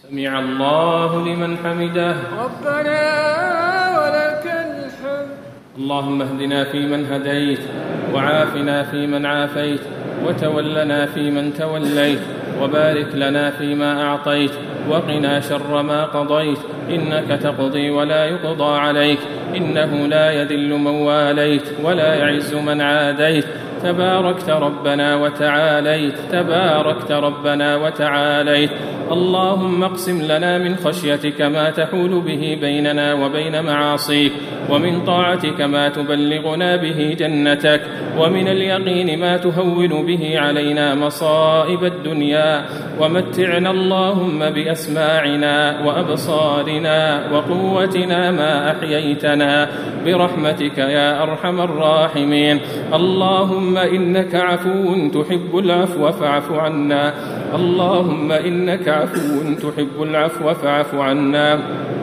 سمع الله لمن حمده. ربنا ولك الحمد. اللهم اهدنا فيمن هديت، وعافنا فيمن عافيت، وتولنا فيمن توليت، وبارك لنا فيما أعطيت، وقنا شر ما قضيت، إنك تقضي ولا يقضى عليك، إنه لا يذل من واليت ولا يعز من عاديت، تباركت ربنا وتعاليت، تباركت ربنا وتعاليت. اللهم اقسم لنا من خشيتك ما تحول به بيننا وبين معاصيك، ومن طاعتك ما تبلغنا به جنتك، ومن اليقين ما تهون به علينا مصائب الدنيا، ومتعنا اللهم بأسماعنا وأبصارنا وقوتنا ما أحييتنا برحمتك يا أرحم الراحمين. اللهم إنك عفو تحب العفو فاعف عنا، اللهم إنك عفو تحب العفو فاعف عنا،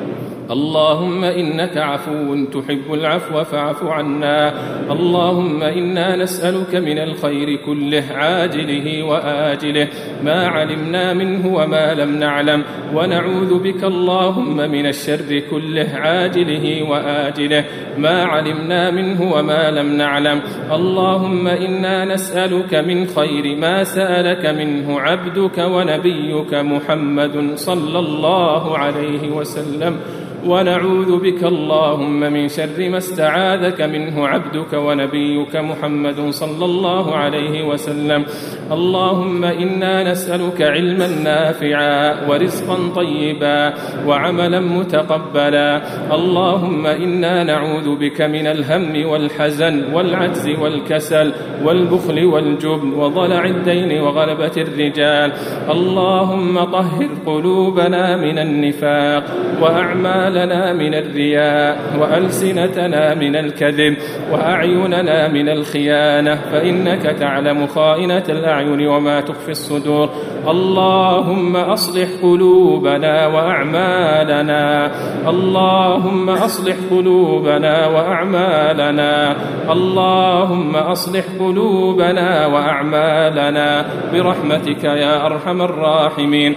اللهم إنك عفو تحب العفو فاعف عنا. اللهم إنا نسألك من الخير كله عاجله وآجله ما علمنا منه وما لم نعلم، ونعوذ بك اللهم من الشر كله عاجله وآجله ما علمنا منه وما لم نعلم. اللهم إنا نسألك من خير ما سألك منه عبدك ونبيك محمد صلى الله عليه وسلم، ونعوذ بك اللهم من شر ما استعاذك منه عبدك ونبيك محمد صلى الله عليه وسلم. اللهم إنا نسألك علما نافعا ورزقا طيبا وعملا متقبلا. اللهم إنا نعوذ بك من الهم والحزن والعجز والكسل والبخل والجبن وضلع الدين وغلبة الرجال. اللهم طهر قلوبنا من النفاق، وأعمالنا من الرياء، وألسنتنا من الكذب، وأعيننا من الخيانة، فإنك تعلم خائنة الأعين وما تخفي الصدور. اللهم أصلح قلوبنا وأعمالنا، اللهم أصلح قلوبنا وأعمالنا، اللهم أصلح قلوبنا وأعمالنا برحمتك يا أرحم الراحمين.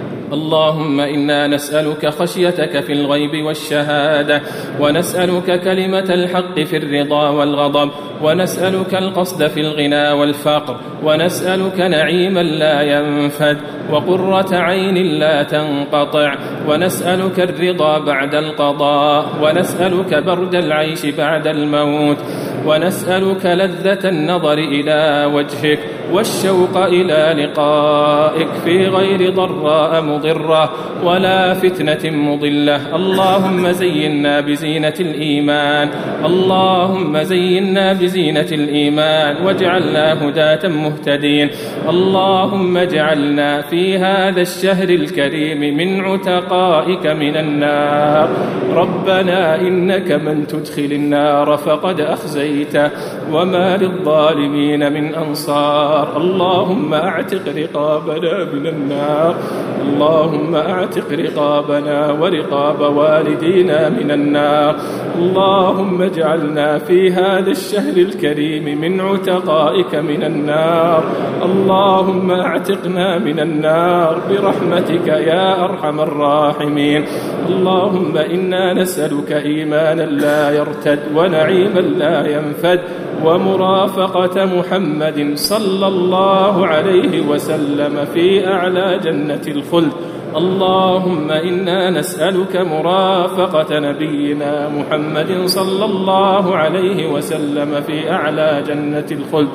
اللهم إنا نسألك خشيتك في الغيب والشهادة، ونسألك كلمة الحق في الرضا والغضب، ونسألك القصد في الغنى والفقر، ونسألك نعيما لا ينفد وقرة عين لا تنقطع، ونسألك الرضا بعد القضاء، ونسألك برد العيش بعد الموت، ونسألك لذة النظر إلى وجهك والشوق إلى لقائك في غير ضراء مضرة ولا فتنة مضلة. اللهم زينا بزينة الإيمان، اللهم زينا بزينة الإيمان واجعلنا هداة مهتدين. اللهم اجعلنا في هذا الشهر الكريم من عتقائك من النار. ربنا إنك من تدخل النار فقد أخزيته وما للظالمين من أنصار. اللهم اعتق رقابنا من النار، اللهم اعتق رقابنا ورقاب والدينا من النار. اللهم اجعلنا في هذا الشهر الكريم من عتقائك من النار. اللهم اعتقنا من النار برحمتك يا أرحم الراحمين. اللهم إنا نسألك إيمانا لا يرتد ونعيما لا ينفد ومرافقة محمد صلى الله عليه وسلم في أعلى جنة الخلد. اللهم إنا نسألك مرافقة نبينا محمد صلى الله عليه وسلم في أعلى جنة الخلد.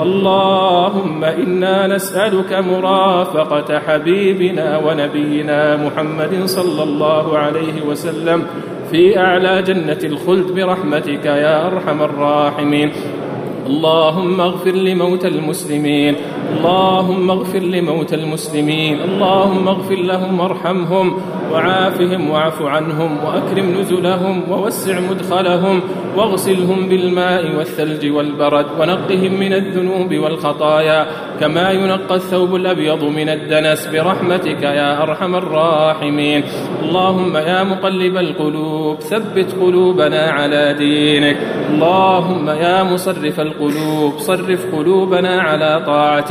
اللهم إنا نسألك مرافقة حبيبنا ونبينا محمد صلى الله عليه وسلم في أعلى جنة الخلد برحمتك يا أرحم الراحمين. اللهم اغفر لموتى المسلمين، اللهم اغفر لموتى المسلمين، اللهم اغفر لهم وارحمهم وعافهم واعف عنهم وأكرم نزلهم ووسع مدخلهم واغسلهم بالماء والثلج والبرد ونقهم من الذنوب والخطايا كما ينقى الثوب الأبيض من الدنس برحمتك يا أرحم الراحمين. اللهم يا مقلب القلوب ثبت قلوبنا على دينك. اللهم يا مصرف القلوب صرف قلوبنا على طاعتك.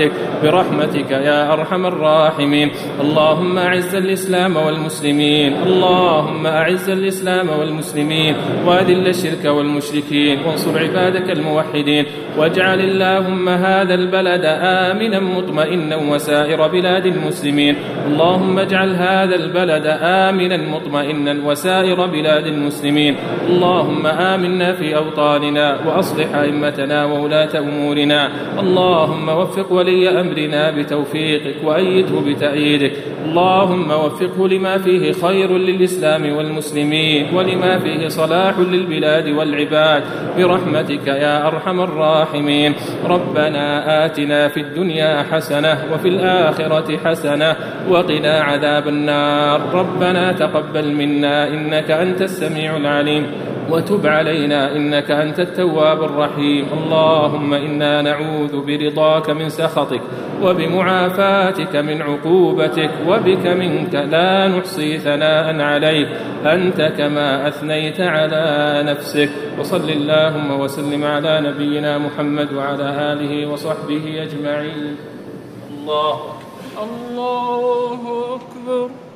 طاعتك برحمتك يا أرحم الراحمين. اللهم أعز الإسلام والمسلمين، اللهم أعز الإسلام والمسلمين وأذل الشرك والمشركين وانصر عبادك الموحدين، واجعل اللهم هذا البلد آمنا مطمئنا وسائر بلاد المسلمين. اللهم اجعل هذا البلد آمنا مطمئنا وسائر بلاد المسلمين. اللهم آمنا في أوطاننا وأصلح أئمتنا وولاة أمورنا. اللهم وفق ولي أمرنا بتوفيقك وأيده بتأييدك. اللهم وفقه لما فيه خير للإسلام والمسلمين ولما فيه صلاح للبلاد والعباد برحمتك يا أرحم الراحمين. ربنا آتنا في الدنيا حسنة وفي الآخرة حسنة وقنا عذاب النار. ربنا تقبل منا إنك أنت السميع العليم وتب علينا إنك أنت التواب الرحيم. اللهم إنا نعوذ برضاك من سخطك وبمعافاتك من عقوبتك وبك منك لا نحصي ثناء عليك أنت كما أثنيت على نفسك. وصل اللهم وسلم على نبينا محمد وعلى آله وصحبه أجمعين. الله الله أكبر.